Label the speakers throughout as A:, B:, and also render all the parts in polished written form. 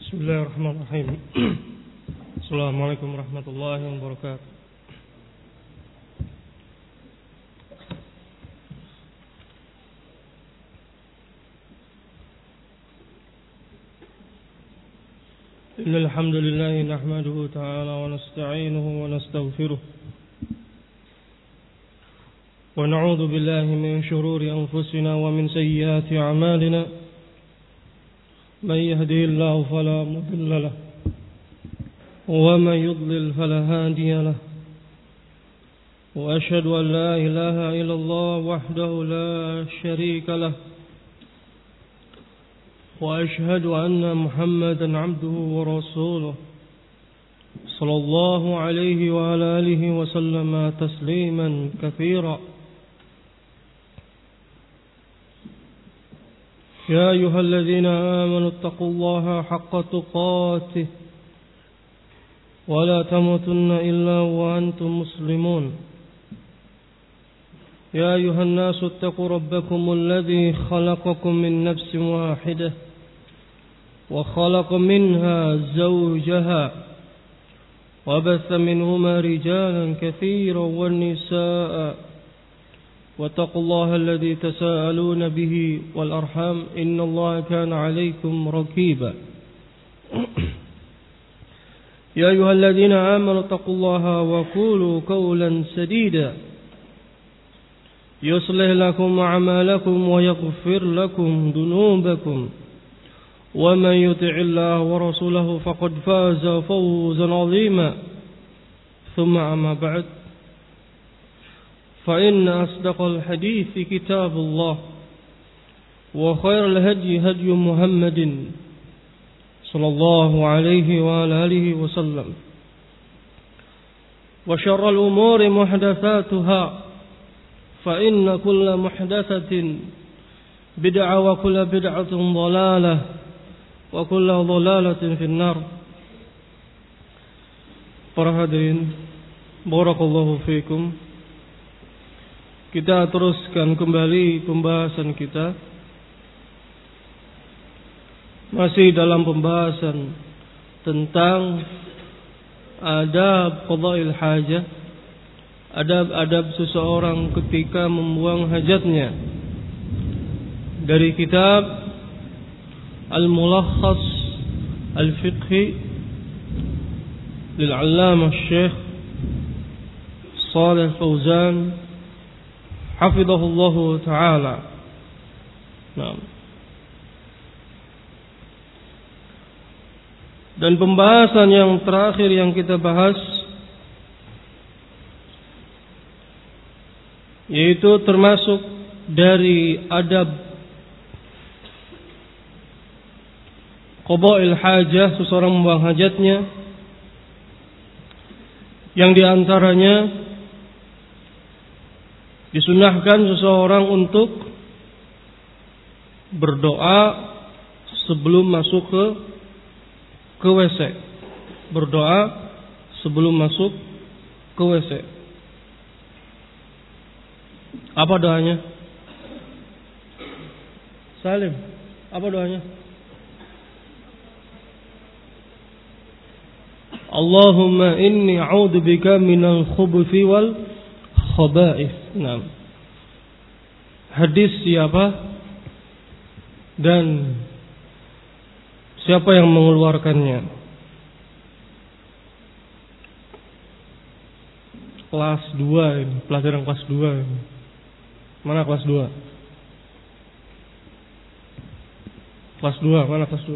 A: Bismillahirrahmanirrahim. Assalamualaikum warahmatullahi wabarakatuh. Innal hamdalillah nahmaduhu ta'ala wa nasta'inuhu wa nastaghfiruh. Wa na'udzu billahi min shururi anfusina wa min sayyiati a'malina. من يهده الله فلا مضل له ومن يضلل فلا هادي له وأشهد أن لا إله إلا الله وحده لا شريك له وأشهد أن محمدا عبده ورسوله صلى الله عليه وعلى آله وسلم تسليما كثيرا. يا أيها الذين آمنوا اتقوا الله حق تقاته ولا تموتن إلا وأنتم مسلمون. يا أيها الناس اتقوا ربكم الذي خلقكم من نفس واحدة وخلق منها زوجها وبث منهما رجالا كثيرا والنساء واتقوا الله الذي تساءلون به والأرحام إن الله كان عليكم رقيبا. يا أيها الذين آمنوا اتقوا الله وقولوا قولا سديدا يصلح لكم أعمالكم ويغفر لكم ذنوبكم ومن يطع الله ورسوله فقد فاز فوزا عظيما. ثم أما بعد فإن أصدق الحديث كتاب الله وخير الهدي هدي محمد صلى الله عليه وعلى آله وسلم وشر الأمور محدثاتها فإن كل محدثة بدعة وكل بدعة ضلالة وكل ضلالة في النار. Para hadirin, barakallahu fiikum. Kita teruskan kembali pembahasan kita. Masih dalam pembahasan tentang adab qada'il hajah, adab-adab seseorang ketika membuang hajatnya, dari kitab Al-Mulakhas Al-Fiqhi lil-Allamah Syekh Shalih Fauzan hafidhahullahu ta'ala. Nah. Dan pembahasan yang terakhir yang kita bahas yaitu termasuk dari adab qada'il hajah, seseorang membuang hajatnya, yang diantaranya disunahkan seseorang untuk berdoa sebelum masuk ke WC. Berdoa sebelum masuk ke WC. Apa doanya? Salim, apa doanya? Allahumma inni a'udzubika minal khubuthi wal khaba'ith. Nah, hadis siapa dan siapa yang mengeluarkannya? Kelas 2 ini, pelajaran kelas 2 ini. Mana kelas 2? Kelas 2, mana kelas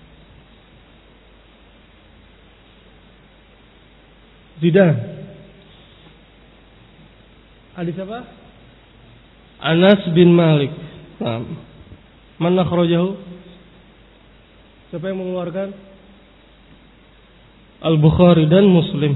A: 2? Zidan. Hadis apa? Anas bin Malik. Nah, man akhrajahu? Siapa yang mengeluarkan? Al-Bukhari dan Muslim.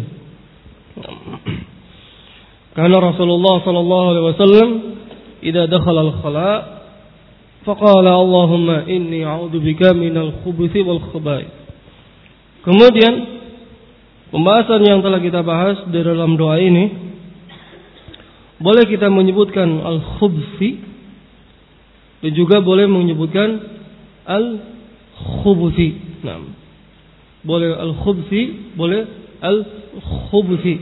A: Karena Rasulullah sallallahu alaihi wasallam idza dakhala al-khala' faqala Allahumma inni a'udzubika minal khubuthi wal khaba'ith. Kemudian pembahasan yang telah kita bahas di dalam doa ini, boleh kita menyebutkan al-khubthi dan juga boleh menyebutkan al-khubuthi. Nah, boleh al-khubthi, boleh al-khubthi.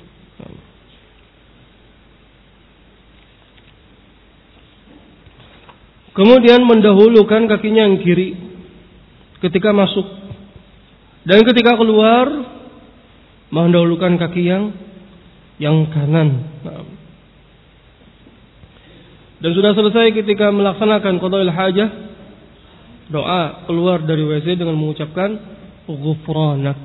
A: Kemudian mendahulukan kakinya yang kiri ketika masuk, dan ketika keluar mendahulukan kaki yang kanan. Dan sudah selesai ketika melaksanakan qada'il hajah, doa keluar dari WC dengan mengucapkan ghufranak.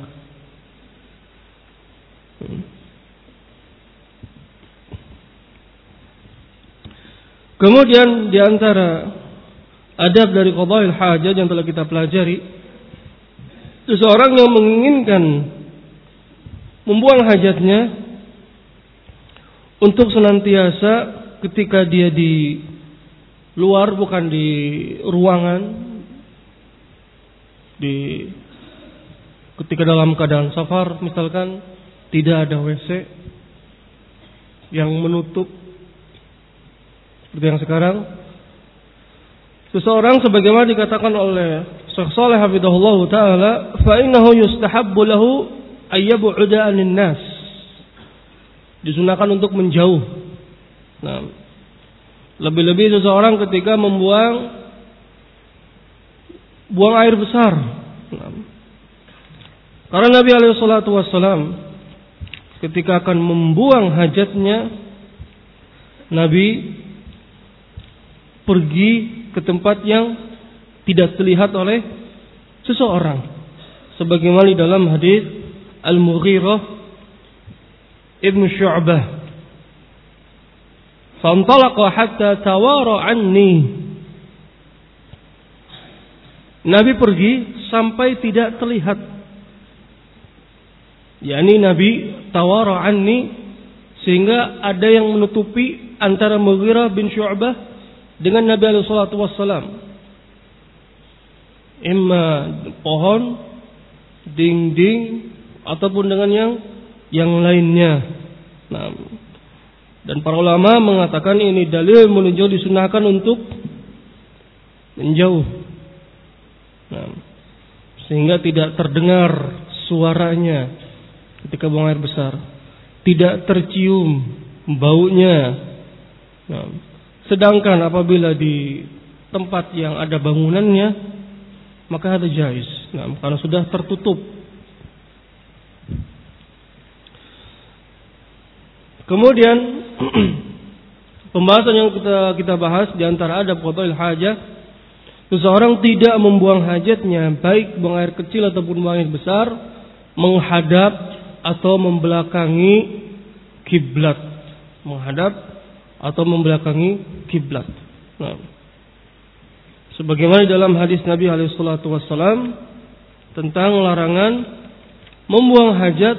A: Kemudian di antara adab dari qada'il hajah yang telah kita pelajari, seseorang yang menginginkan membuang hajatnya untuk senantiasa ketika dia di luar, bukan di ruangan, ketika dalam keadaan safar misalkan, tidak ada WC yang menutup seperti yang sekarang, seseorang sebagaimana dikatakan oleh Syekh Shalih hafizahullah taala, fa innahu yustahabbu lahu ayyab'uda 'anil nas, disunahkan untuk menjauh. Nah, lebih-lebih seseorang ketika buang air besar. Nah, karena Nabi alaihi salatu wassalam ketika akan membuang hajatnya, Nabi pergi ke tempat yang tidak terlihat oleh seseorang, sebagaimana di dalam hadis Al-Mughirah Ibn Syu'bah, "Fantalaqa hatta tawara anni." Nabi pergi sampai tidak terlihat. yakni Nabi tawara anni, sehingga ada yang menutupi antara Mughirah bin Syu'bah dengan Nabi alaihi salatu wassalam. Imma pohon, dinding, ataupun dengan yang lainnya. Nah, dan para ulama mengatakan ini dalil menunjuk disunahkan untuk menjauh. Nah, sehingga tidak terdengar suaranya ketika buang air besar, tidak tercium baunya. Nah, sedangkan apabila di tempat yang ada bangunannya, maka ada jaiz. Nah, karena sudah tertutup. Kemudian pembahasan yang kita bahas di antara adab qada'il hajah, seseorang tidak membuang hajatnya, baik buang air kecil ataupun buang air besar, menghadap atau membelakangi kiblat. Menghadap atau membelakangi kiblat. Nah, sebagaimana dalam hadis Nabi alaihi salatu wassalam tentang larangan membuang hajat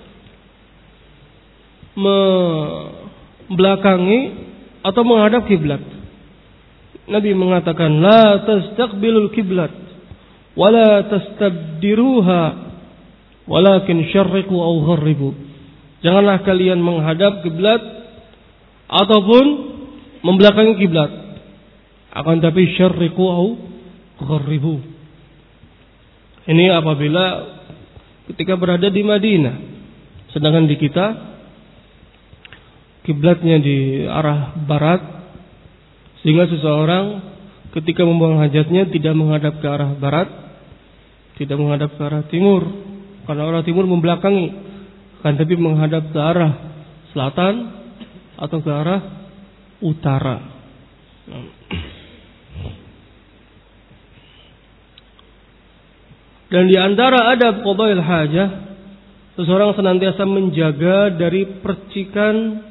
A: membelakangi atau menghadap kiblat. Nabi mengatakan, la tastaqbilul kiblat wala tastabdiruha walakin syarriqu aw gharribu. Janganlah kalian menghadap kiblat ataupun membelakangi kiblat, akan tapi syarriqu aw gharribu. Ini apabila ketika berada di Madinah, sedangkan di kita kiblatnya di arah barat, sehingga seseorang ketika membuang hajatnya tidak menghadap ke arah barat, tidak menghadap ke arah timur, karena arah timur membelakangi, kan, tapi menghadap ke arah selatan atau ke arah utara. Dan di antara adab qada'il hajah, seseorang senantiasa menjaga dari percikan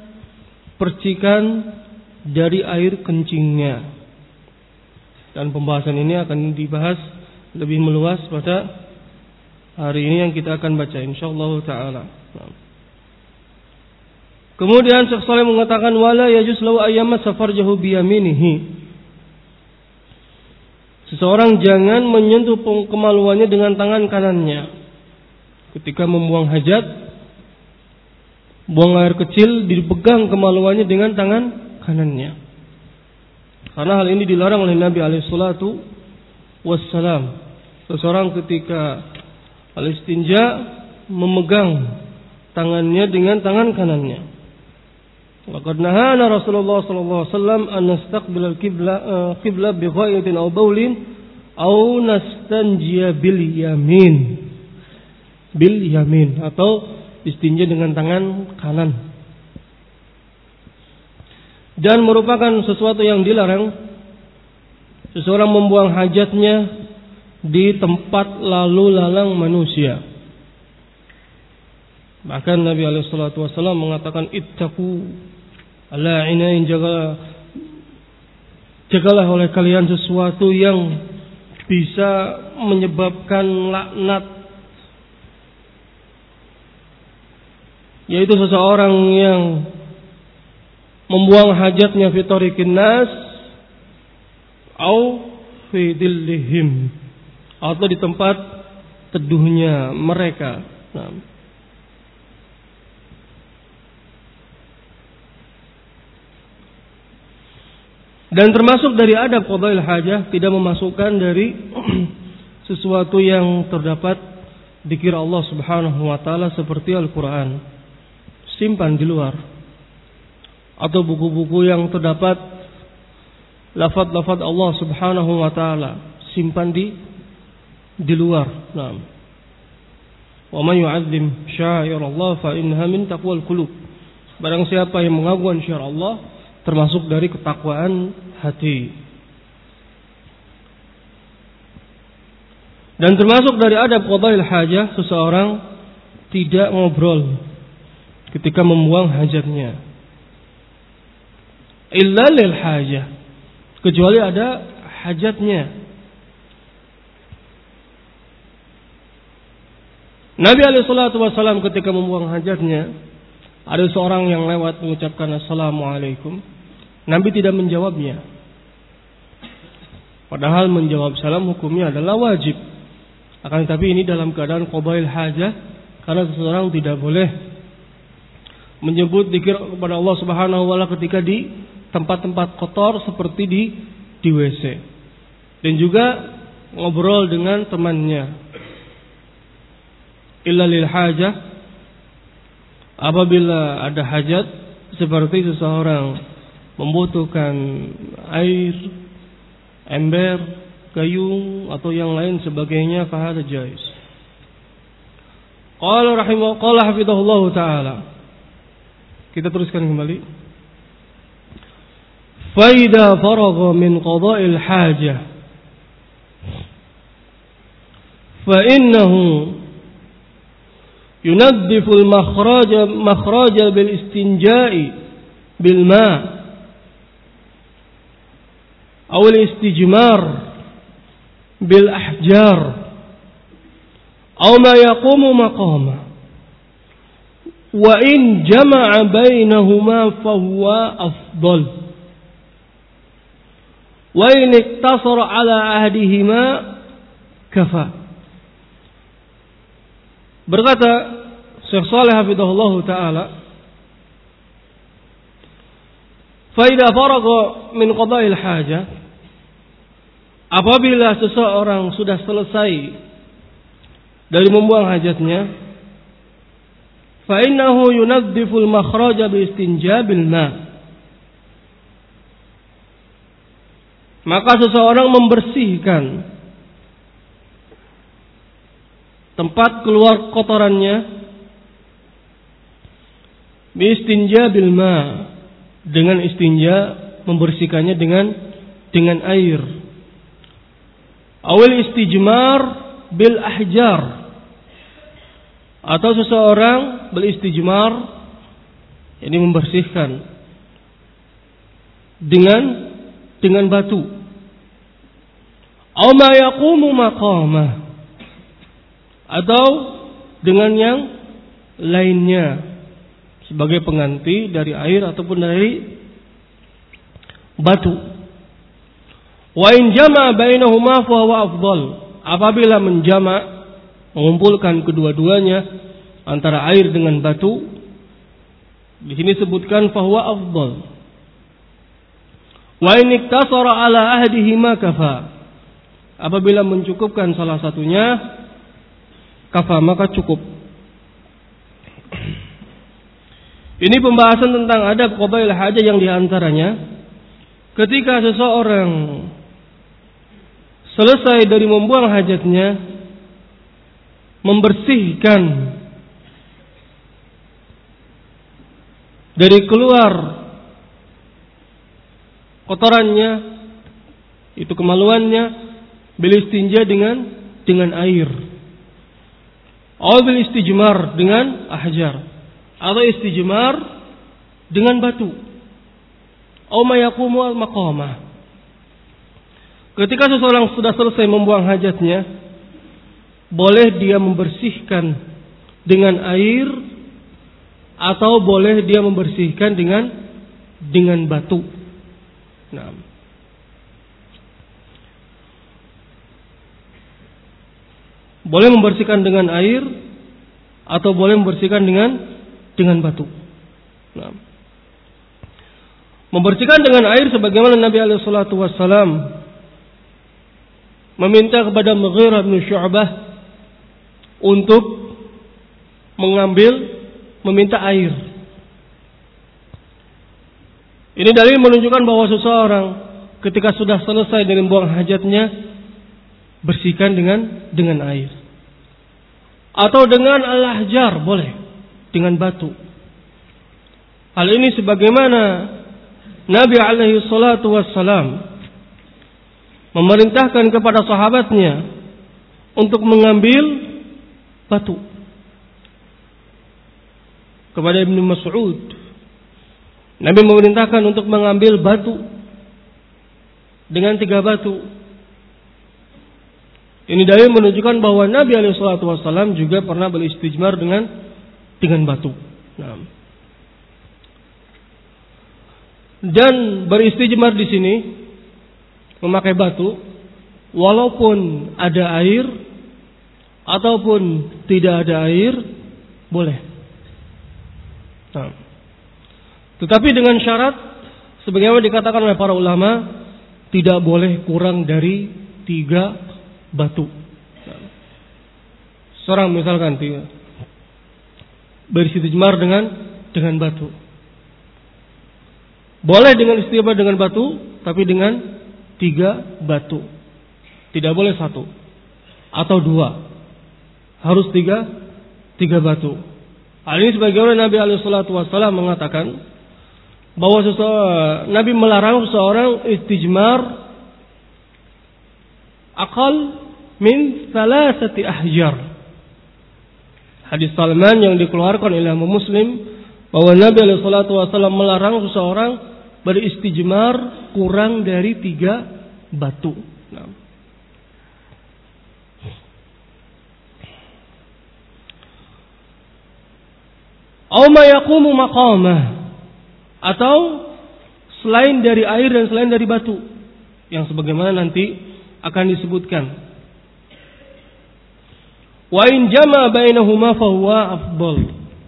A: dari air kencingnya. Dan pembahasan ini akan dibahas lebih meluas pada hari ini yang kita akan baca insyaallah taala. Kemudian Syekh Shalih mengatakan wala yajuz lahu ayyama safarjahu biyaminihi. Seseorang jangan menyentuh kemaluannya dengan tangan kanannya ketika membuang hajat. Buang air kecil dipegang kemaluannya dengan tangan kanannya, karena hal ini dilarang oleh Nabi alaihi salatu wassalam. Seseorang ketika Al-istinja memegang tangannya dengan tangan kanannya. Laqad nahana Rasulullah sallallahu alaihi wasallam an nastaqbil al-qibla bi gha'itin aw bawlin aw nastanjiya bil yamin. Bil yamin atau istinja dengan tangan kanan. Dan merupakan sesuatu yang dilarang seseorang membuang hajatnya di tempat lalu lalang manusia. Bahkan Nabi alaihi salatu wasallam mengatakan ittaqu ala inain, jagalah oleh kalian sesuatu yang bisa menyebabkan laknat, yaitu seseorang yang membuang hajatnya fi tariqin nas au fi dillihim, atau di tempat teduhnya mereka. Dan termasuk dari adab qadail hajah tidak memasukkan dari sesuatu yang terdapat dzikir Allah Subhanahu wa taala seperti Al-Qur'an. Simpan di luar, atau buku-buku yang terdapat lafaz-lafaz Allah Subhanahu wa taala, simpan di luar. Naam. Wa man yu'azzim sya'airallah fa innaha min taqwal qulub. Barang siapa yang mengagungkan syiar Allah, termasuk dari ketakwaan hati. Dan termasuk dari adab qadail hajah, seseorang tidak ngobrol ketika membuang hajatnya. Illa lil hajah, kecuali ada hajatnya. Nabi alaihi salatu wasallam ketika membuang hajatnya, ada seorang yang lewat mengucapkan assalamualaikum. Nabi tidak menjawabnya. Padahal menjawab salam hukumnya adalah wajib. Akan tetapi ini dalam keadaan qadail hajah, karena seseorang tidak boleh menyebut dzikir kepada Allah Subhanahu wa taala ketika di tempat-tempat kotor seperti di WC. Dan juga ngobrol dengan temannya. Illa lil hajah, apabila ada hajat seperti seseorang membutuhkan air, ember, gayung atau yang lain sebagainya, fa hadza jaiz. Qala hafizahullahu taala. Kita teruskan kembali. Fa idza faragha min qada'il hajah fa innahu yunaddifu al-makhraja bil istinja'i bil ma' aw al-istijmar bil ahjar aw ma yaqumu maqama. Wa in jama'a bainahuma fahuwa afdal. Wa in iktasara ala ahdihima kafa. Berkata Syekh Shalih hafizahullah taala, fa idza faragha min qada'il hajah, apabila seseorang sudah selesai dari membuang hajatnya, fa innahu yunaddiful makhraja bi istinjabil ma', maka seseorang membersihkan tempat keluar kotorannya bi istinjabil ma', dengan istinja, membersihkannya dengan air. Awal istijmar bil ahjar, atau seseorang beristijmar, ini membersihkan dengan batu. Aw ma yaqumu maqamah, atau dengan yang lainnya sebagai pengganti dari air ataupun dari batu. Wa in jama'a bainahuma fa huwa afdal, apabila mengumpulkan kedua-duanya antara air dengan batu, di sini sebutkan fahuwa afdal. Wa in iktasara ala ahdihima kafa, apabila mencukupkan salah satunya, kafa, maka cukup. Ini pembahasan tentang adab qadail hajat yang diantaranya ketika seseorang selesai dari membuang hajatnya, membersihkan dari keluar kotorannya, itu kemaluannya, belistinja dengan air, atau bilistijmar dengan ahjar, atau istijmar dengan batu, atau mayakumu al maqamah. Ketika seseorang sudah selesai membuang hajatnya, boleh dia membersihkan dengan air, atau boleh dia membersihkan dengan batu. Nah, boleh membersihkan dengan air, atau boleh membersihkan dengan batu. Nah, membersihkan dengan air sebagaimana Nabi alaihi salatu wassalam meminta kepada Mughirah bin Syu'bah untuk meminta air. Ini dalil menunjukkan bahwa seseorang ketika sudah selesai dari membuang hajatnya, bersihkan dengan air, atau dengan al-ahjar, boleh dengan batu. Hal ini sebagaimana Nabi alaihi salatu wassalam memerintahkan kepada sahabatnya untuk mengambil batu. Kepada Ibnu Mas'ud, Nabi memerintahkan untuk mengambil batu dengan 3 batu. Ini dalil menunjukkan bahwa Nabi alaihi salatu wasallam juga pernah beristijmar dengan batu. Nah, dan beristijmar di sini memakai batu, walaupun ada air ataupun tidak ada air, boleh. Nah, tetapi dengan syarat sebagaimana dikatakan oleh para ulama, tidak boleh kurang dari 3 batu. Nah, seorang misalkan beristijmar dengan batu, boleh dengan istijmar dengan batu, tapi dengan 3 batu. Tidak boleh 1 atau 2, harus 3 batu. Hal ini sebagaimana Nabi alaihi salatu wasallam mengatakan bahwa Nabi melarang seorang istijmar aqal min 3 ahjar. Hadis Salman yang dikeluarkan oleh Imam Muslim bahwa Nabi alaihi salatu wasallam melarang seseorang beristijmar kurang dari 3 batu. Nah, aw ma yaqumu maqamah, atau selain dari air dan selain dari batu, yang sebagaimana nanti akan disebutkan. Wa in jama bainahuma fa huwa afdal.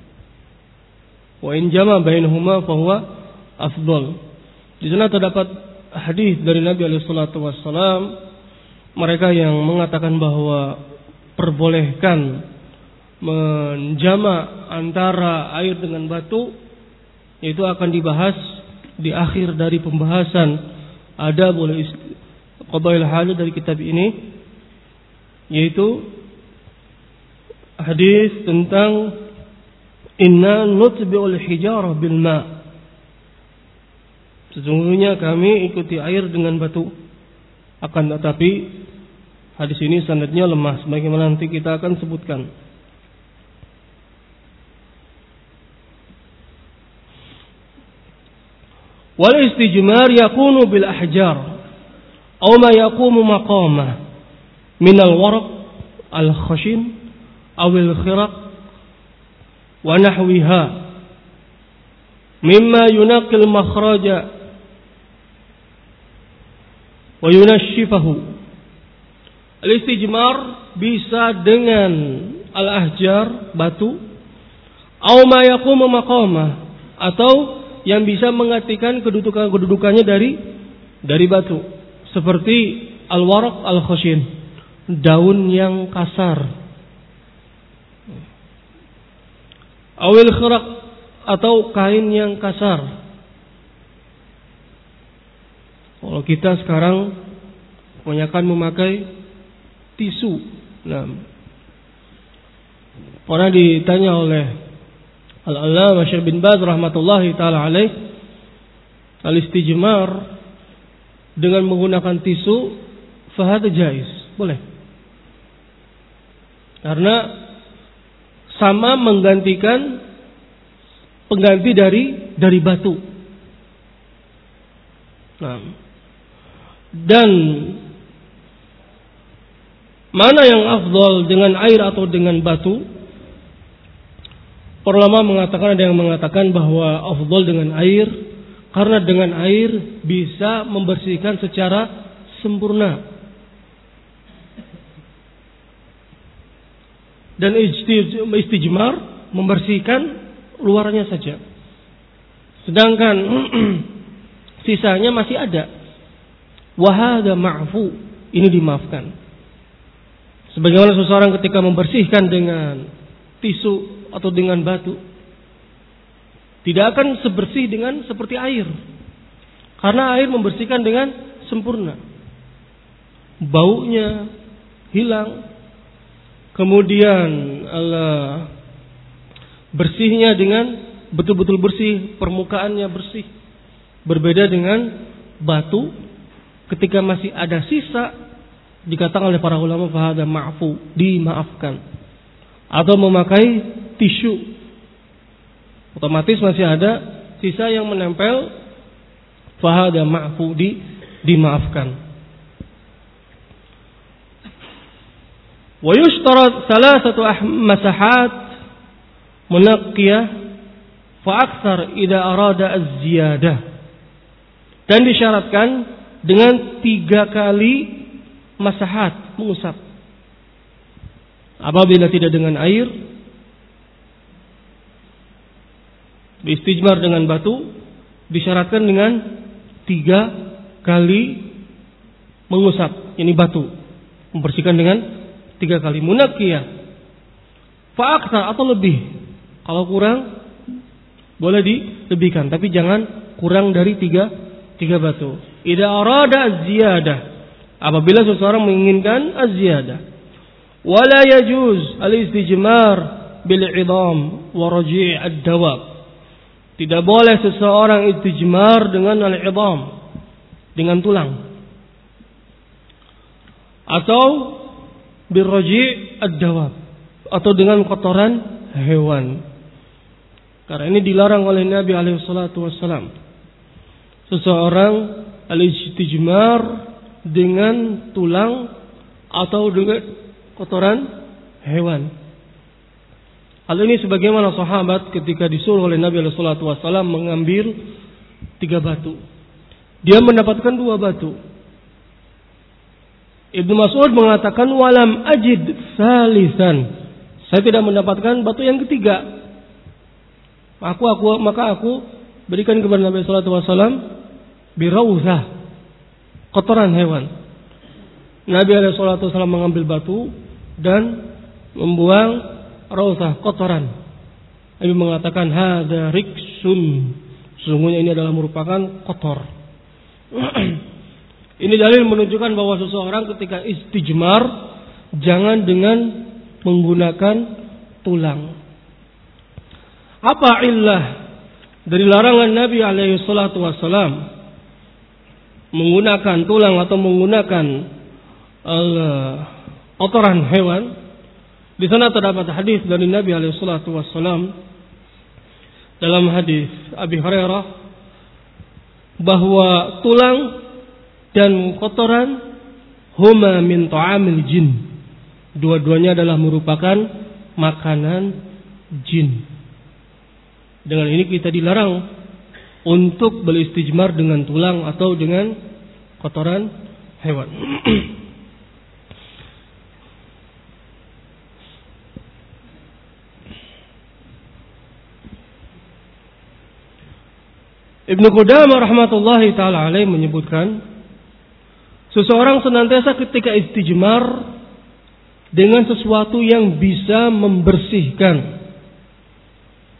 A: Wa in jama bainahuma fa huwa afdal. Di sana terdapat hadis dari Nabi alaihi salatu wassalam, mereka yang mengatakan bahwa perbolehkan menjama antara air dengan batu, itu akan dibahas di akhir dari pembahasan adabul qadail hajat dari kitab ini, yaitu hadis tentang inna nutbi'ul hijarah bil ma', sesungguhnya kami ikuti air dengan batu. Akan tetapi hadis ini sanadnya lemah, sebagaimana nanti kita akan sebutkan. Wal istijmar yakunu bil ahjar aw ma yaqumu maqamah min al waraq al khashin aw al khiraq wa nahwiha mimma yunaqil makhraja wa yunashifahu. Al istijmar bisa dengan al ahjar, batu, aw ma yaqumu maqamah, atau yang bisa menggantikan kedudukannya dari batu, seperti al-waraq al-khashin, daun yang kasar, awil khiraq atau kain yang kasar. Kalau kita sekarang kebanyakan memakai tisu. Nah, pernah ditanya oleh Al-Allamah Syekh bin Baz rahmatullahi taala alaih, al-istijmar dengan menggunakan tisu fahada jaiz, boleh. Karena sama menggantikan pengganti dari batu. Nah, dan mana yang afdal, dengan air atau dengan batu? Para ulama mengatakan, ada yang mengatakan bahwa afdal dengan air, karena dengan air bisa membersihkan secara sempurna. Dan istijmar membersihkan luarnya saja. Sedangkan sisanya masih ada. Wahada ma'fu, ini dimaafkan. Sebagaimana seseorang ketika membersihkan dengan tisu atau dengan batu, tidak akan sebersih dengan seperti air. Karena air membersihkan dengan sempurna. Baunya hilang. Kemudian bersihnya dengan betul-betul bersih, permukaannya bersih. Berbeda dengan batu, ketika masih ada sisa, dikatakan oleh para ulama fahada ma'fu, dimaafkan. Atau memakai tisu, otomatis masih ada sisa yang menempel, fahada ma'fu, dimaafkan. Wa yushtarat salasatu masahat munaqqiyah fa aktsar idza arada az-ziyadah. Dan disyaratkan dengan 3 kali masahat, mengusap. Apabila tidak dengan air, istijmar dengan batu, disyaratkan dengan 3 kali mengusap, ini batu, membersihkan dengan 3 kali. Munaqqiyah fa aktsar, atau lebih. Kalau kurang boleh dilebihkan, tapi jangan kurang dari 3 batu. Idza arada az-ziyadah, apabila seseorang menginginkan az-ziyadah. Wala yajuz al-istijmar bil 'idham wa raji' ad-dawab. Tidak boleh seseorang istijmar dengan al-'idham, dengan tulang. Atau bil raji' ad-dawab, atau dengan kotoran hewan. Karena ini dilarang oleh Nabi alaihi salatu wassalam. Seseorang al-istijmar dengan tulang atau dengan kotoran hewan. Hal ini sebagaimana sahabat ketika disuruh oleh Nabi alaihi salatu wassalam mengambil 3 batu, dia mendapatkan 2 batu. Ibnu Mas'ud mengatakan walam ajid salisan, saya tidak mendapatkan batu yang ketiga. Maka aku berikan kepada Nabi sallallahu alaihi wasallam birawzah, kotoran hewan. Nabi alaihi salatu wasallam mengambil batu dan membuang rauzah, kotoran. Nabi mengatakan hadza riksun, sesungguhnya ini adalah merupakan kotor. Ini dalil menunjukkan bahwa seseorang ketika istijmar jangan dengan menggunakan tulang. Apa illah dari larangan Nabi alaihi salatu wassalam menggunakan tulang atau menggunakan kotoran hewan? Di sana terdapat hadis dari Nabi alaihi salatu wassalam, dalam hadis Abi Hurairah, bahwa tulang dan kotoran huma min ta'amil jin, dua-duanya adalah merupakan makanan jin. Dengan ini kita dilarang untuk beristijmar dengan tulang atau dengan kotoran hewan. Ibnu Qudamah rahmatullahi ta'ala alaih menyebutkan, seseorang senantiasa ketika istijmar dengan sesuatu yang bisa membersihkan.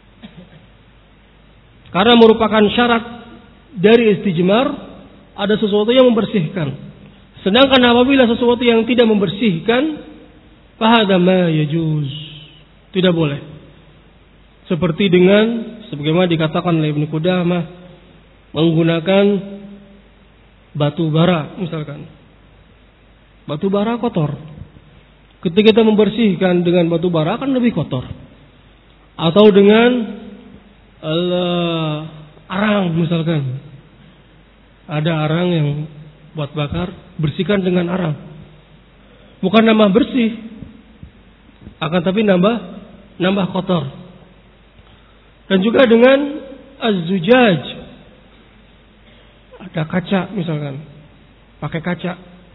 A: Karena merupakan syarat dari istijmar ada sesuatu yang membersihkan. Sedangkan apabila sesuatu yang tidak membersihkan, fahadha ma yajuz, tidak boleh. Seperti dengan sebagaimana dikatakan oleh Ibnu Qudamah, menggunakan batu bara misalkan. Batu bara kotor. Ketika kita membersihkan dengan batu bara akan lebih kotor. Atau dengan arang misalkan. Ada arang yang buat bakar, bersihkan dengan arang. Bukan nambah bersih, akan tapi nambah kotor. Dan juga dengan az-zujaj. Ada kaca misalkan, pakai kaca.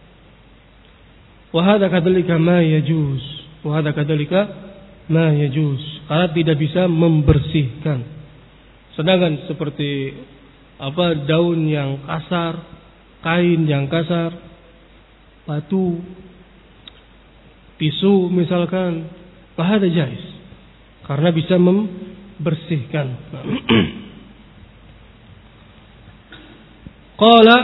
A: Wa hadza kadzalika ma yajuz. Wa hadza kadzalika ma yajuz. Karena tidak bisa membersihkan. Sedangkan seperti daun yang kasar, kain yang kasar, batu, tisu misalkan, bahada jais. Karena bisa membersihkan. Qala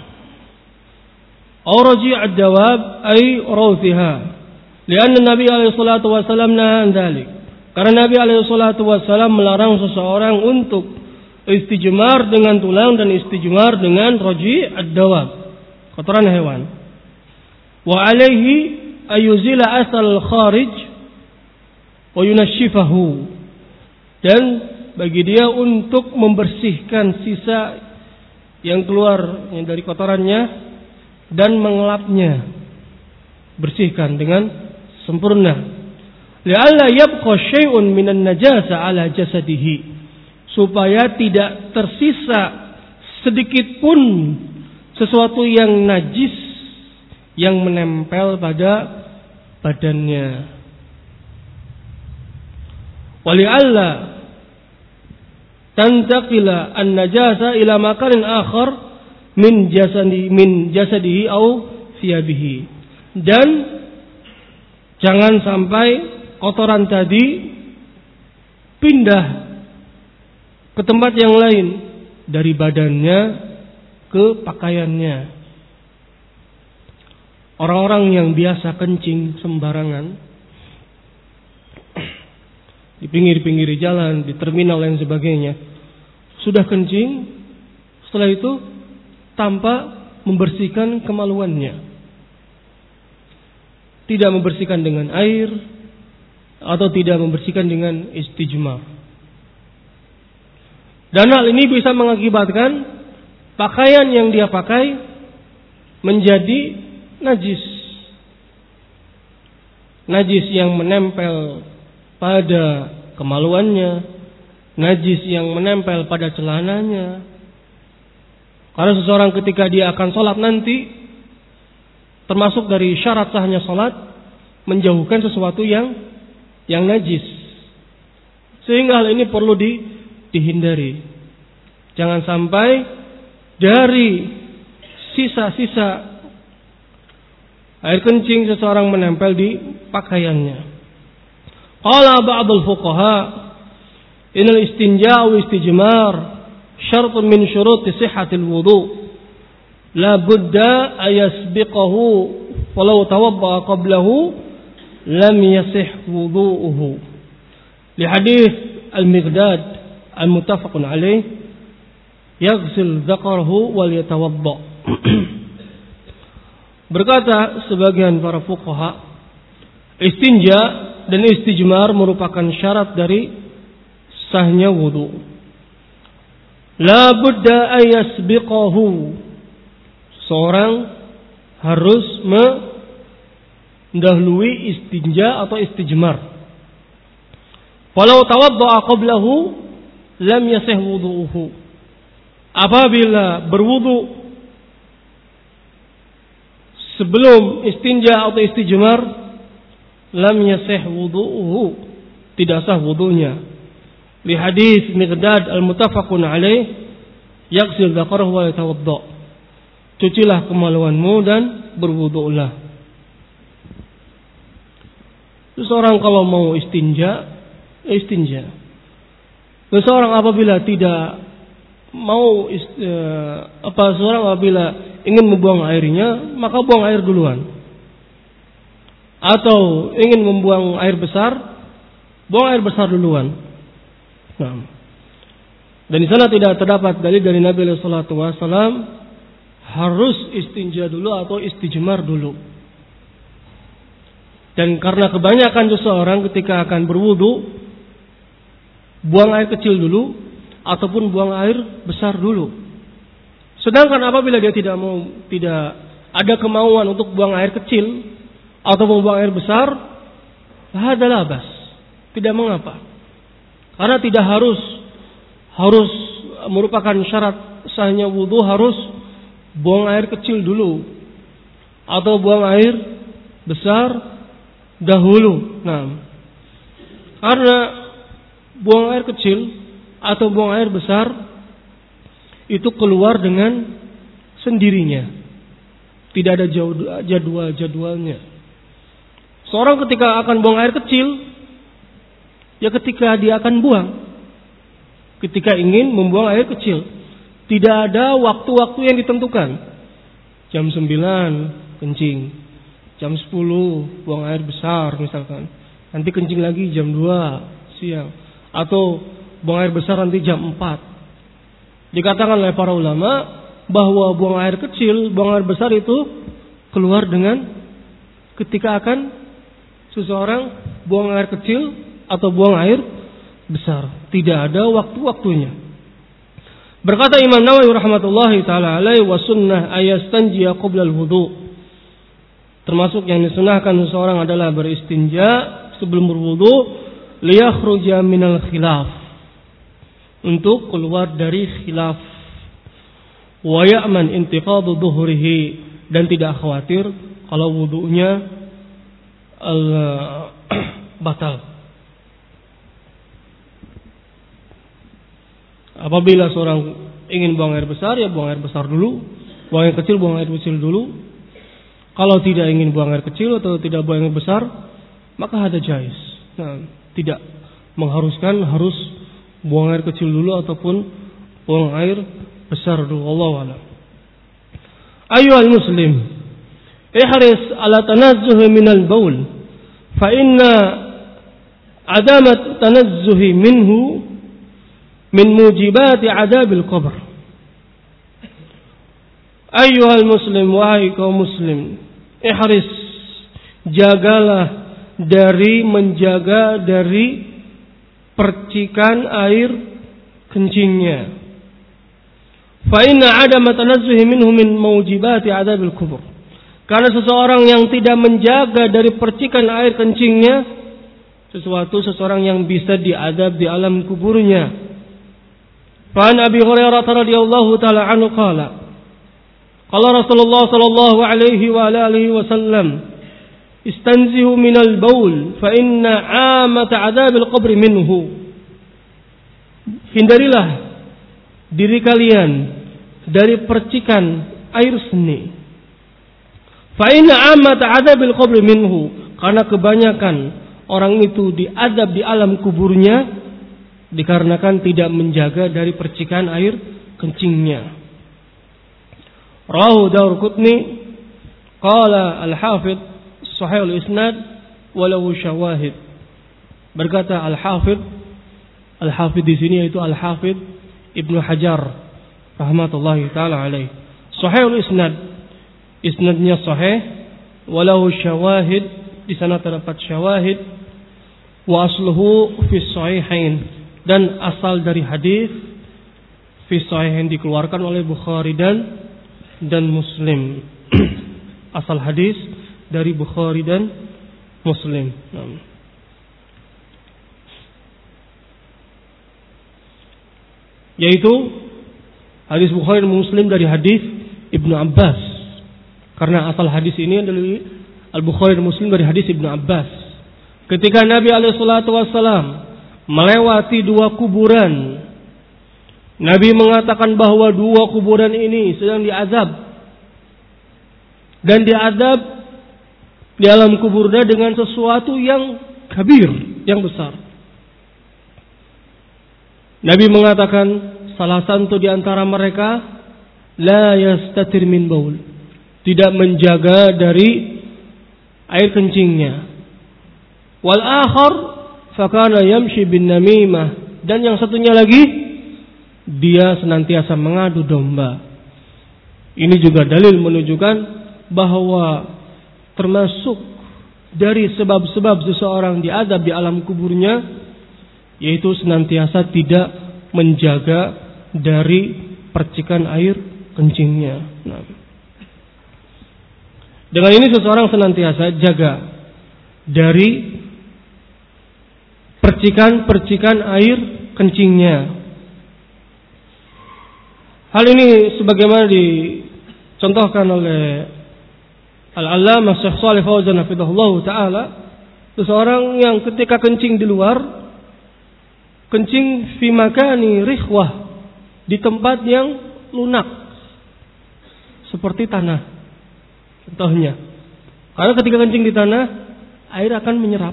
A: awraji ad-dawab ay rawthiha. Lianna Nabi alaihi salatu wasallam naha an dzalik. Karena Nabi alaihi salatu wasallam melarang seseorang untuk istijmar dengan tulang dan istijmar dengan raji' ad-dawab, kotoran hewan. Wa alaihi ayuzila asal kharij wa yunashifahu. Dan bagi dia untuk membersihkan sisa yang keluar dari kotorannya dan mengelapnya, bersihkan dengan sempurna. Li'alla yabqa syai'un minan najasa ala jasadihi, supaya tidak tersisa sedikit pun sesuatu yang najis yang menempel pada badannya. Wali'alla tantaqila an-najasa ila makanin akhar min jasadihi au thiyabihi. Dan jangan sampai kotoran tadi pindah ke tempat yang lain dari badannya ke pakaiannya. Orang-orang yang biasa kencing sembarangan di pinggir-pinggir jalan, di terminal dan sebagainya, sudah kencing, setelah itu tanpa membersihkan kemaluannya, tidak membersihkan dengan air atau tidak membersihkan dengan istijmar. Dan hal ini bisa mengakibatkan pakaian yang dia pakai menjadi najis. Najis yang menempel pada kemaluannya, najis yang menempel pada celananya. Karena seseorang ketika dia akan sholat nanti, termasuk dari syarat sahnya sholat, menjauhkan sesuatu yang najis. Sehingga hal ini perlu dihindari. Jangan sampai dari sisa-sisa air kencing seseorang menempel di pakaiannya. Qala ba'dul fuqaha inal istinja' wa istijmar syartun min syuruti sihhatil wudu' la budda ayasbiqahu walau tawadda'a qablahu lam yasih wudu'uhu. Li hadits al-Miqdad al-muttafaqun alaih yaghsil dzakarahu wal yatawadda. Berkata sebagian para fuqaha, istinja dan istijmar merupakan syarat dari sahnya wudu. La budda ayasbiqahu, seorang harus mendahului istinja atau istijmar. Walau tawadda'a qablahu lam yasih wudu'uhu. Apabila berwudu sebelum istinja atau istijmar, lam yasih wudu'uhu, tidak sah wudunya. Li hadis Miqdad al-muttafaqun alaih yaghsil dzakarahu wa yatawadda. Cucilah kemaluanmu dan berwudu'lah. Seseorang kalau mau istinja. Seseorang apabila tidak mau seseorang apabila ingin membuang airnya, maka buang air duluan. Atau ingin membuang air besar, buang air besar duluan. Nah. Dan di sana tidak terdapat dalil dari Nabi sallallahu alaihi wasallam harus istinja dulu atau istijmar dulu. Dan karena kebanyakan seseorang ketika akan berwudu, buang air kecil dulu ataupun buang air besar dulu. Sedangkan apabila dia tidak ada kemauan untuk buang air kecil atau membuang air besar, hadalah bas, tidak mengapa. Karena tidak harus merupakan syarat sahnya wudu harus buang air kecil dulu atau buang air besar dahulu. Nah, karena buang air kecil atau buang air besar itu keluar dengan sendirinya, tidak ada jadwalnya. Seorang ketika akan buang air kecil, ya ketika dia akan buang, ketika ingin membuang air kecil, tidak ada waktu-waktu yang ditentukan. Jam 9 kencing, jam 10 buang air besar misalkan, nanti kencing lagi jam 2 siang, atau buang air besar nanti jam 4. Dikatakan oleh para ulama bahwa buang air kecil, buang air besar itu keluar dengan ketika akan seseorang buang air kecil atau buang air besar, tidak ada waktu-waktunya. Berkata Imam Nawawi rahmatullahi taala alaihi, wa sunnah ayastanjiya qabla al-wudu. Termasuk yang disunahkan seseorang adalah beristinja sebelum berwudu, liyakhruja minal khilaf, untuk keluar dari khilaf, wa ya'man intiqadu dhuhrihi, dan tidak khawatir kalau wudunya batal. Apabila seorang ingin buang air besar, ya buang air besar dulu. Buang air kecil, buang air kecil dulu. Kalau tidak ingin buang air kecil atau tidak buang air besar, maka ada jais. Nah, tidak mengharuskan harus buang air kecil dulu ataupun buang air besar dulu. Wallahu a'lam. Ayyuhal muslim, ihris ala tanazzuh minal baul, fa inna adamat tanazzuhi minhu min mujibati adabil qabr. Ayyuhal muslim, wahai kaum muslim, ihris, jagalah dari menjaga dari percikan air kencingnya. Fa inna adama tanazzuhi minhu min mujibati adabil qabr. Karena seseorang yang tidak menjaga dari percikan air kencingnya, seseorang yang bisa diadab di alam kuburnya. Fa an Abi Hurairah radhiyallahu taala anhu qala Rasulullah sallallahu alaihi wa alihi wasallam, istanzihu minal baul fa inna 'amata 'adzabil qabri minhu. Hindarilah diri kalian dari percikan air seni. Fa inna 'amata 'adzabil qabri minhu, karena kebanyakan orang itu diadab di alam kuburnya dikarenakan tidak menjaga dari percikan air kencingnya. Rawahu Daruqutni qala al-Hafidz sahih al-isnad walau syawahid. Berkata al-Hafidz di sini yaitu al-Hafidz Ibnu Hajar rahmatullahi taala alaih, sahih al-isnad, isnadnya sahih, walau syawahid, di sana terdapat syawahid, wa asluhu fi sahihain, dan asal dari hadis fi sahihain dikeluarkan oleh Bukhari dan Muslim. Asal hadis dari Bukhari dan Muslim. Yaitu hadis Bukhari dan Muslim dari hadis Ibnu Abbas. Karena asal hadis ini adalah Al-Bukhari dan Muslim dari hadis Ibnu Abbas. Ketika Nabi SAW melewati dua kuburan, Nabi mengatakan bahwa dua kuburan ini sedang diazab, dan diazab di alam kuburnya dengan sesuatu yang kabir, yang besar. Nabi mengatakan salah satu di antara mereka la yastatir min baul, tidak menjaga dari air kencingnya. Wal akhar fakana yamshi bin namimah, dan yang satunya lagi dia senantiasa mengadu domba. Ini juga dalil menunjukkan bahwa termasuk dari sebab-sebab seseorang diazab di alam kuburnya, yaitu senantiasa tidak menjaga dari percikan air kencingnya. Nah, dengan ini seseorang senantiasa jaga dari percikan-percikan air kencingnya. Hal ini sebagaimana dicontohkan oleh Al-Allamah Syekh Shalih Fauzan hafizahullah taala, seseorang yang ketika kencing di luar, kencing fi makani rikhwah, di tempat yang lunak seperti tanah contohnya. Karena ketika kencing di tanah, air akan menyerap.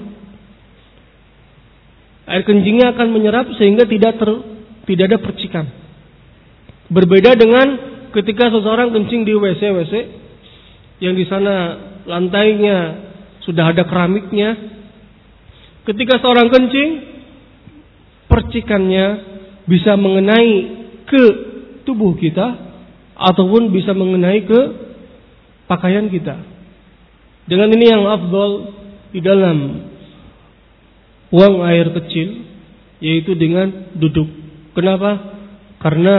A: Air kencingnya akan menyerap sehingga tidak ada percikan. Berbeda dengan ketika seseorang kencing di WC yang di sana lantainya sudah ada keramiknya. Ketika seorang kencing, percikannya bisa mengenai ke tubuh kita ataupun bisa mengenai ke pakaian kita. Dengan ini yang afdal di dalam buang air kecil, yaitu dengan duduk. Kenapa? Karena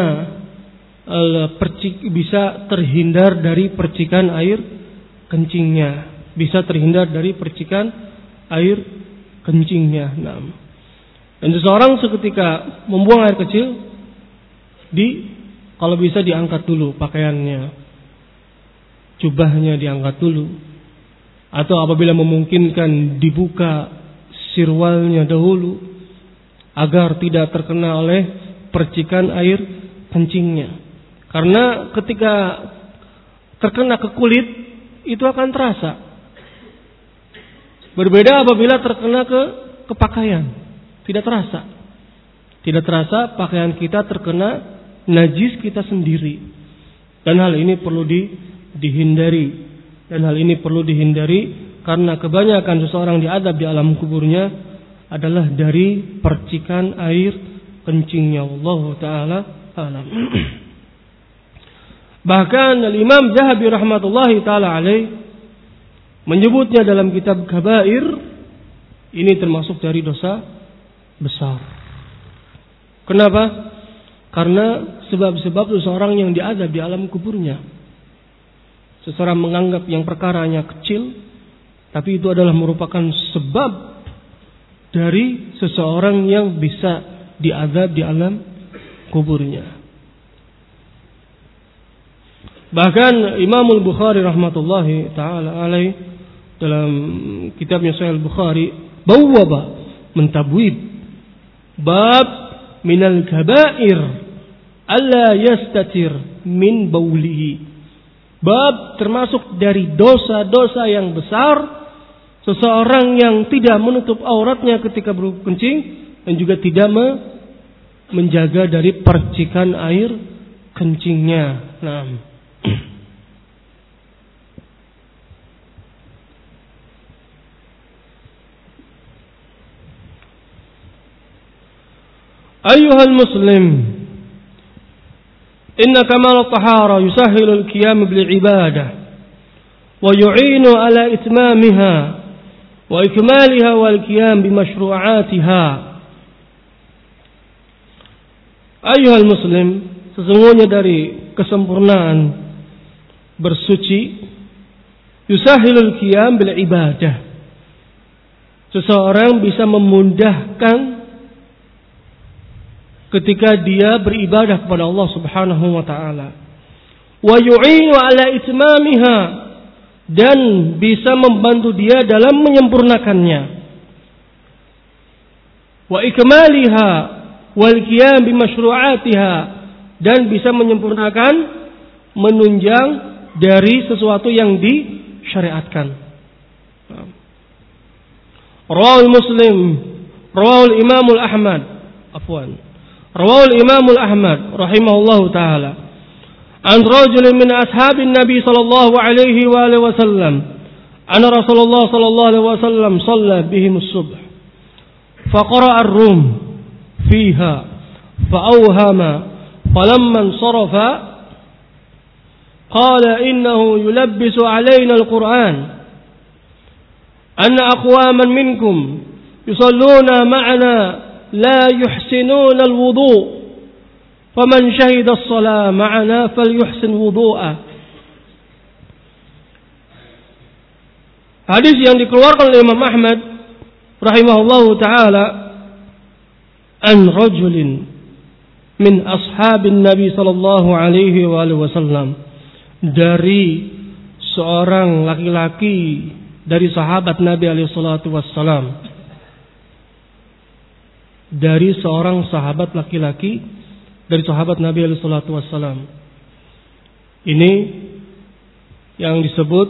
A: bisa terhindar dari percikan air kencingnya, bisa terhindar dari percikan air kencingnya. Nah, dan seseorang seketika membuang air kecil, kalau bisa diangkat dulu pakaiannya, jubahnya diangkat dulu, atau apabila memungkinkan dibuka sirwalnya dahulu agar tidak terkena oleh percikan air kencingnya. Karena ketika terkena ke kulit itu akan terasa. Berbeda apabila terkena ke pakaian, tidak terasa. Tidak terasa pakaian kita terkena najis kita sendiri. Dan hal ini perlu dihindari. Dan hal ini perlu dihindari karena kebanyakan seseorang diazab di alam kuburnya adalah dari percikan air kencingnya. Allah taala alam. Bahkan Imam Zahabi rahmatullahi taala alaih menyebutnya dalam kitab Kabair, ini termasuk dari dosa besar. Kenapa? Karena sebab-sebab seseorang yang diazab di alam kuburnya. Seseorang menganggap yang perkaranya kecil, tapi itu adalah merupakan sebab dari seseorang yang bisa diazab di alam kuburnya. Bahkan Imam Al-Bukhari rahmatullahi ta'ala alaih dalam kitabnya Sahih Al-Bukhari bawwaba mentabwib bab minal kabair alla yastatir min baulihi, bab termasuk dari dosa-dosa yang besar seseorang yang tidak menutup auratnya ketika berkencing dan juga tidak menjaga dari percikan air kencingnya. Nah, Ayyuhal muslim, inna kamal at-tahara yusahhilu al-qiyam bil ibadah wa yu'inu ala itmamiha wa ikmaliha wal qiyam bi mashru'atiha. Ayyuhal muslim, sesungguhnya dari kesempurnaan bersuci yusahhilul qiyam bil ibadah, seseorang bisa memudahkan ketika dia beribadah kepada Allah Subhanahu wa taala. Wa yu'inu ala itmamiha, dan bisa membantu dia dalam menyempurnakannya. Wa ikmaliha wal qiyam bi masyru'atiha, dan bisa menyempurnakan, menunjang dari sesuatu yang disyariatkan. Rawal Muslim, rawal Imam Ahmad, afwan. Rawal Imam Ahmad rahimahullahu taala an rajulin min ashabin Nabi sallallahu alaihi wasallam anna Rasulullah sallallahu alaihi wasallam shalla bihim as-subh faqara ar-rum fiha fa'awhama falamma sarafa qala innahu yulabbisu alaina al-Qur'an anna aqwaman minkum yusalluna ma'ana la yuhsinuna al-wudu' faman syahida as-salah ma'ana falyuhsin wudu'ah. Hadis yang dikeluarkan oleh Imam Ahmad rahimahullahu taala an rajulin min ashabin Nabi sallallahu alaihi wasallam, dari seorang laki-laki dari sahabat Nabi alaihi salatu wassalam, dari seorang sahabat laki-laki dari sahabat Nabi alaihi salatu wassalam. Ini yang disebut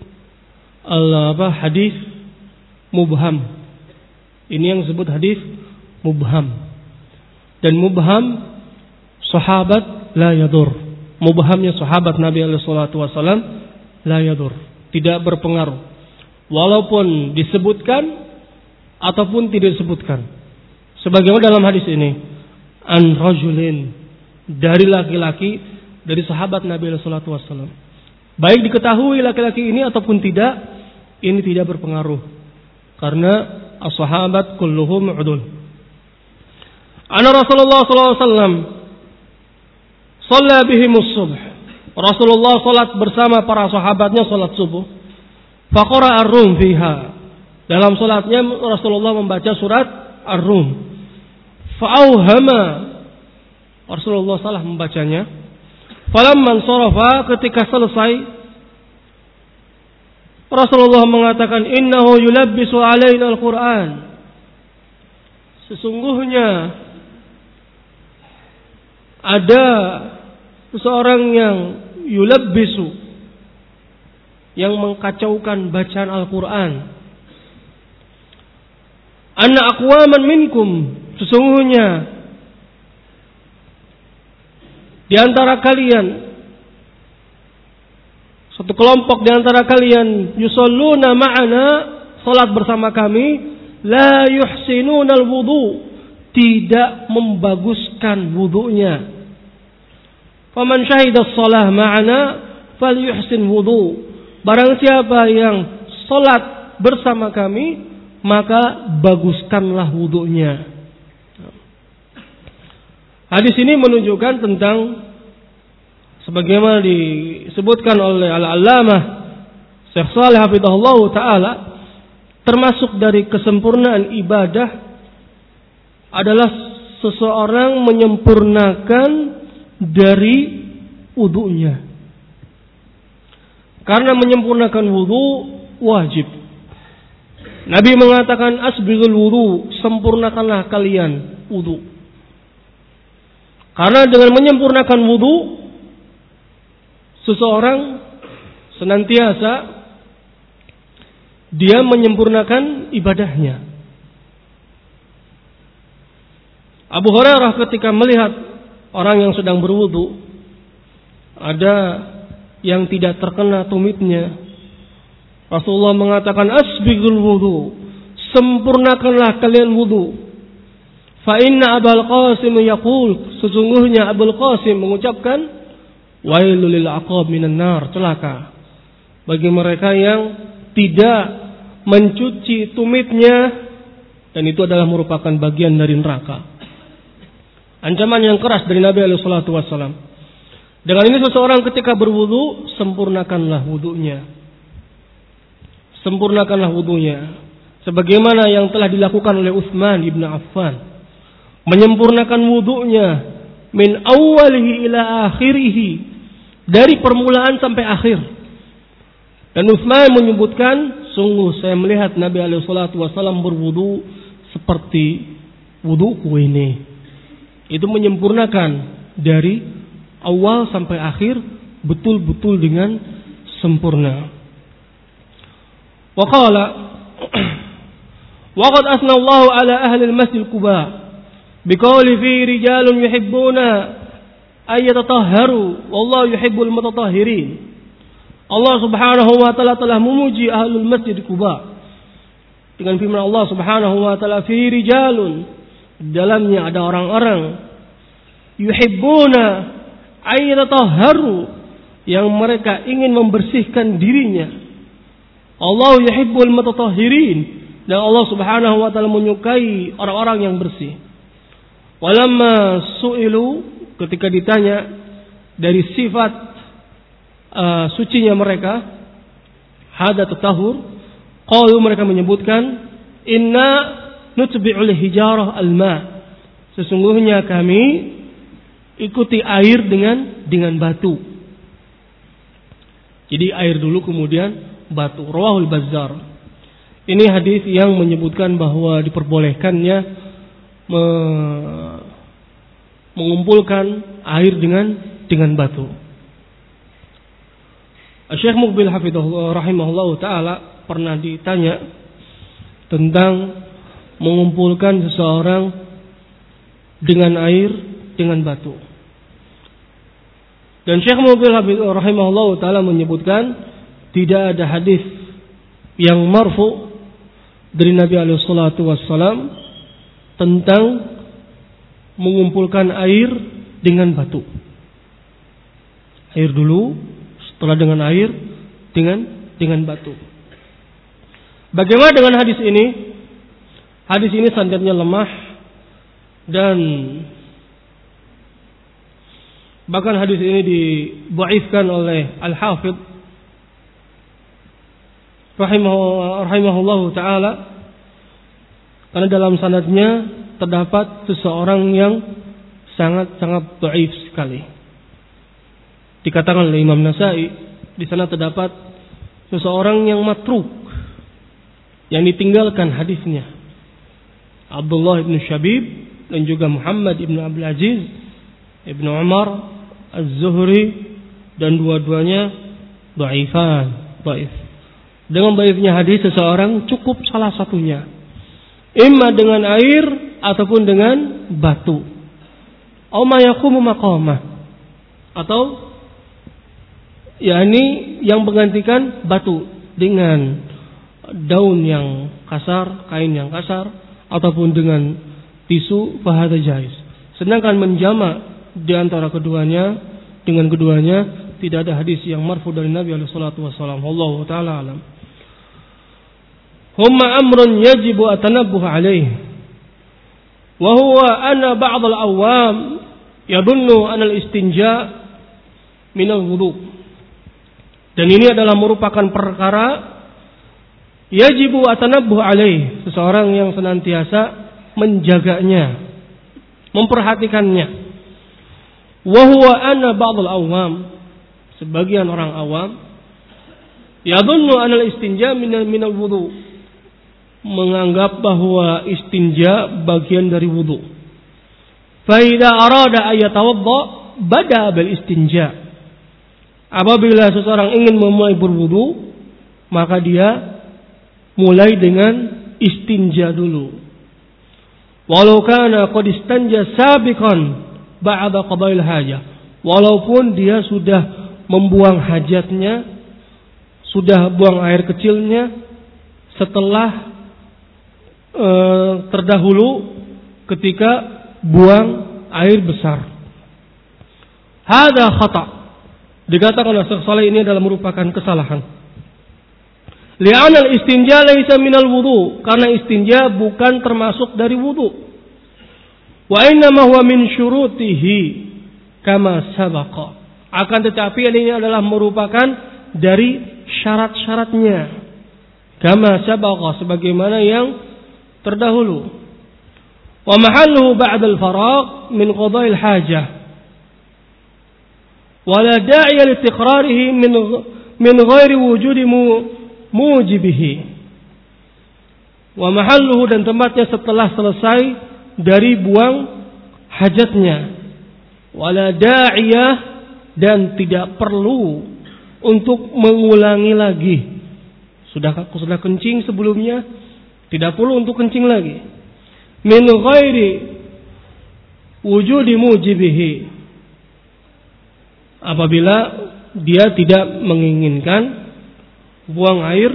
A: hadis mubham. Ini yang disebut hadis mubham. Dan mubham sahabat la yadur. Mubhamnya sahabat Nabi alaihi salatu wassalam la yadur, tidak berpengaruh, walaupun disebutkan ataupun tidak disebutkan. Sebagaimana dalam hadis ini, an rajulin, dari laki-laki dari sahabat Nabi sallallahu alaihi wasallam. Baik diketahui laki-laki ini ataupun tidak, ini tidak berpengaruh karena as-sahabat kulluhum udul. Anna Rasulullah sallallahu alaihi wasallam shalla bihimus subh. Rasulullah salat bersama para sahabatnya salat subuh. Faqara ar-rum fiha. Dalam salatnya Rasulullah membaca surat Ar-Rum. Fa'auhama, Rasulullah salah membacanya. Falamman sarafa, ketika selesai, Rasulullah mengatakan, innahu yulabbisu alaina al-Qur'an. Sesungguhnya ada seseorang yang yulabbisu, yang mengkacaukan bacaan Al-Quran. Anna aqwaman minkum, sesungguhnya di antara kalian, satu kelompok di antara kalian, yusalluna ma'ana, salat bersama kami, la yuhsinuna al-wudu, tidak membaguskan wudunya. Faman syahida as-salah ma'ana falyuhsin wudu. Barang siapa yang salat bersama kami, maka baguskanlah wudunya. Hadis ini menunjukkan tentang sebagaimana disebutkan oleh Al-Allamah Syekh Shalih hafizahullah taala, termasuk dari kesempurnaan ibadah adalah seseorang menyempurnakan dari wudunya. Karena menyempurnakan wudu wajib. Nabi mengatakan asbighul wudu, sempurnakanlah kalian wudu. Karena dengan menyempurnakan wudu, seseorang senantiasa dia menyempurnakan ibadahnya. Abu Hurairah ketika melihat orang yang sedang berwudu, ada yang tidak terkena tumitnya, Rasulullah mengatakan asbighul wudu, sempurnakanlah kalian wudu. Fa inna Abul Qasim yaqul, sesungguhnya Abul Qasim mengucapkan wailul lil aqab minan nar, celaka bagi mereka yang tidak mencuci tumitnya, dan itu adalah merupakan bagian dari neraka. Ancaman yang keras dari Nabi alaihi salatu wasallam. Dengan ini seseorang ketika berwudu, sempurnakanlah wudunya. Sempurnakanlah wudunya. Sebagaimana yang telah dilakukan oleh Utsman ibn Affan. Menyempurnakan wudunya min awalihi ila akhirihi, dari permulaan sampai akhir. Dan Utsman menyebutkan, sungguh saya melihat Nabi alaihi salatu wasallam berwudu seperti wuduku ini. Itu menyempurnakan dari awal sampai akhir, betul-betul dengan sempurna. Wa qala wa qad asna Allahu ala ahli al-masjid Quba, biqauli fi rijalun yuhibbuna ayyatatahharu wallahu yuhibbul mutatahhirin. Allah Subhanahu wa taala telah memuji ahlul Masjid Quba dengan firman Allah Subhanahu wa taala, fi rijalun, dalamnya ada orang-orang, yuhibbuna ayyatatahharu, yang mereka ingin membersihkan dirinya. Allah yuhibbul mutatahhirin, dan Allah Subhanahu wa taala menyukai orang-orang yang bersih. Walamma su'ilu, ketika ditanya dari sifat sucinya mereka, hadat tahur, qalu, mereka menyebutkan, inna nutbi'ul hijarah al-ma, sesungguhnya kami ikuti air dengan batu. Jadi air dulu kemudian batu. Rawahul Bazzar. Ini hadis yang menyebutkan bahwa diperbolehkannya mengumpulkan air dengan batu. Syekh Muqbil hafizahullah rahimahullah taala pernah ditanya tentang mengumpulkan seseorang dengan air dengan batu. Dan Syekh Muqbil hafizahullah rahimahullah taala menyebutkan tidak ada hadis yang marfu dari Nabi alaihi salatu wassalam tentang mengumpulkan air dengan batu. Air dulu, setelah dengan air dengan batu. Bagaimana dengan hadis ini? Hadis ini sanadnya lemah dan bahkan hadis ini didhaifkan oleh Al-Hafidz rahimahullahu taala, karena dalam sanadnya terdapat seseorang yang sangat-sangat dhaif sekali. Dikatakan oleh Imam Nasai, di sana terdapat seseorang yang matruk, yang ditinggalkan hadisnya. Abdullah ibn Shabib dan juga Muhammad ibn Abdul Aziz ibn Umar Az-Zuhri, dan dua-duanya dhaif. Dengan dhaifnya hadis seseorang cukup salah satunya, imma dengan air ataupun dengan batu. Aw ma yaqumu maqamah, atau yakni yang menggantikan batu dengan daun yang kasar, kain yang kasar, ataupun dengan tisu, fahadha jaiz. Sedangkan menjama di antara keduanya dengan keduanya tidak ada hadis yang marfu dari Nabi alaihi salatu wasallam. Wallahu taala alam. Humma amrun yajibu atanabbuh alaihi, wa huwa anna ba'd al-awwam yadunnu an al-istinja min al-wudu. Dan ini adalah merupakan perkara yajibu atanabbuh alaihi, seseorang yang senantiasa menjaganya, memperhatikannya. Wa huwa anna ba'd al-awwam, sebagian orang awam, yadunnu an al-istinja min al-wudu, menganggap bahwa istinja bagian dari wudu. Fa idza arada ay yatawadda bada bil istinja. Apabila seseorang ingin memulai berwudu, maka dia mulai dengan istinja dulu. Walau kana qad istanja sabiqan ba'da qada'il hajah. Walaupun dia sudah membuang hajatnya, sudah buang air kecilnya setelah terdahulu ketika buang air besar. Hada khata'. Dikatakan oleh Syekh Shalih ini adalah merupakan kesalahan. Li'anal istinja laisa minal wudu, karena istinja bukan termasuk dari wudu. Wa innama huwa min syurutihi kama sabaqa. Akan tetapi ini adalah merupakan dari syarat-syaratnya. Kama sabaqa, sebagaimana yang terdahulu. Wa mahalluhu ba'da al-faraq min qada'il hajah. Wala da'iya li istiqrarihi min ghairi wujudi mujibihi. Wa mahalluhu, dan tempatnya setelah selesai dari buang hajatnya. Wala da'iyah, dan tidak perlu untuk mengulangi lagi. Sudah kencing sebelumnya, tidak perlu untuk kencing lagi. Min ghairi wujudi mujibihi, apabila dia tidak menginginkan buang air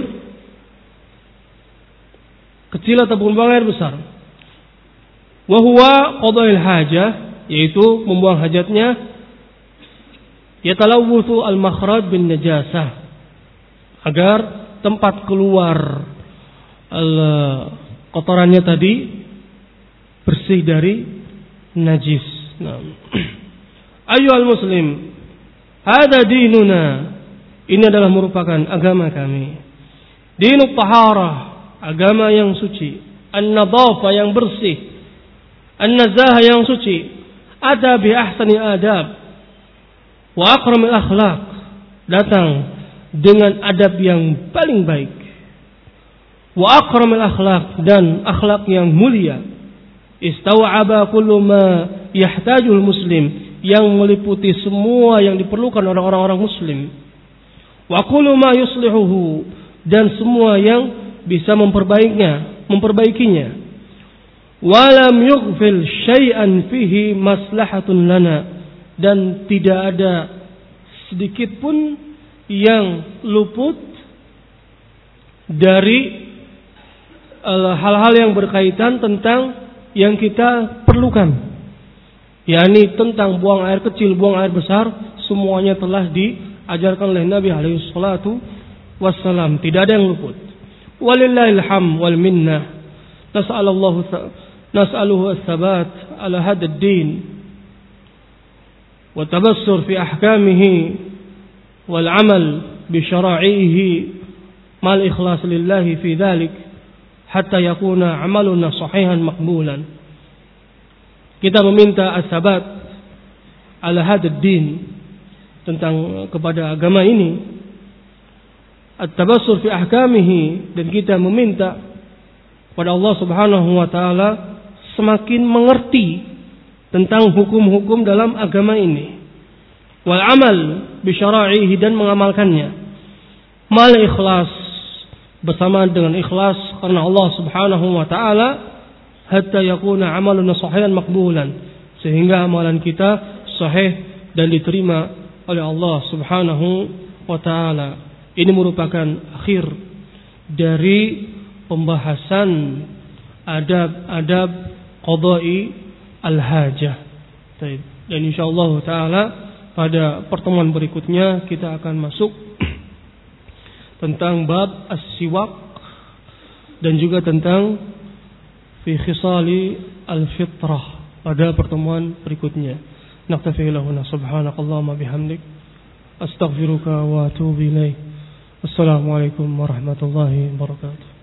A: kecil ataupun buang air besar. Wa huwa qada'il hajah, yaitu membuang hajatnya, yatalawwuthu al-makhraj bin najasah, agar tempat keluar kotorannya tadi bersih dari najis. Nah. Ayyuhal muslim, hada dinuna, ini adalah merupakan agama kami. Dinut taharah, agama yang suci. An-nadhafah, yang bersih. An-nazahah, yang suci. Ada bi ahsani adab wa akramil akhlaq, datang dengan adab yang paling baik. Wa akramil akhlaq, dan akhlak yang mulia. Istaw'aba kullu ma yahtajul muslim, yang meliputi semua yang diperlukan oleh orang-orang muslim. Wa kullu ma yuslihuhu, dan semua yang bisa memperbaikinya. Wa lam yughfil syai'an fihi maslahatun lana, dan tidak ada sedikit pun yang luput dari hal-hal yang berkaitan tentang yang kita perlukan, yakni tentang buang air kecil, buang air besar, semuanya telah diajarkan oleh Nabi alaihi salatu wassalam, tidak ada yang luput. Walillahil hamd wal minnah. Nas'aluhu as-sabat ala hadha ad-din wa tabassur fi ahkamihi wal amal bi syara'ihi mal ikhlas lillahi fi dhalik hatta yakuna amaluna sahihan maqbulan. Kita meminta as-sabat ala hadha ad-din, tentang kepada agama ini, at-tabassur fi ahkamihi, dan kita meminta pada Allah Subhanahu wa taala semakin mengerti tentang hukum-hukum dalam agama ini, wal amal bi syara'ihi, dan mengamalkannya, mal ikhlas, bersama dengan ikhlas karena Allah Subhanahu wa taala, hatta yakuna amaluna sahihan maqbulan, sehingga amalan kita sahih dan diterima oleh Allah Subhanahu wa taala. Ini merupakan akhir dari pembahasan adab-adab qada'i al-hajah. Dan insyaallah taala pada pertemuan berikutnya kita akan masuk tentang bab as-siwak, dan juga tentang fi khisali al-fitrah pada pertemuan berikutnya. Naktafi lahuna, subhanakallahumma bihamdik, astaghfiruka wa atubu ilaik. Assalamualaikum warahmatullahi wabarakatuh.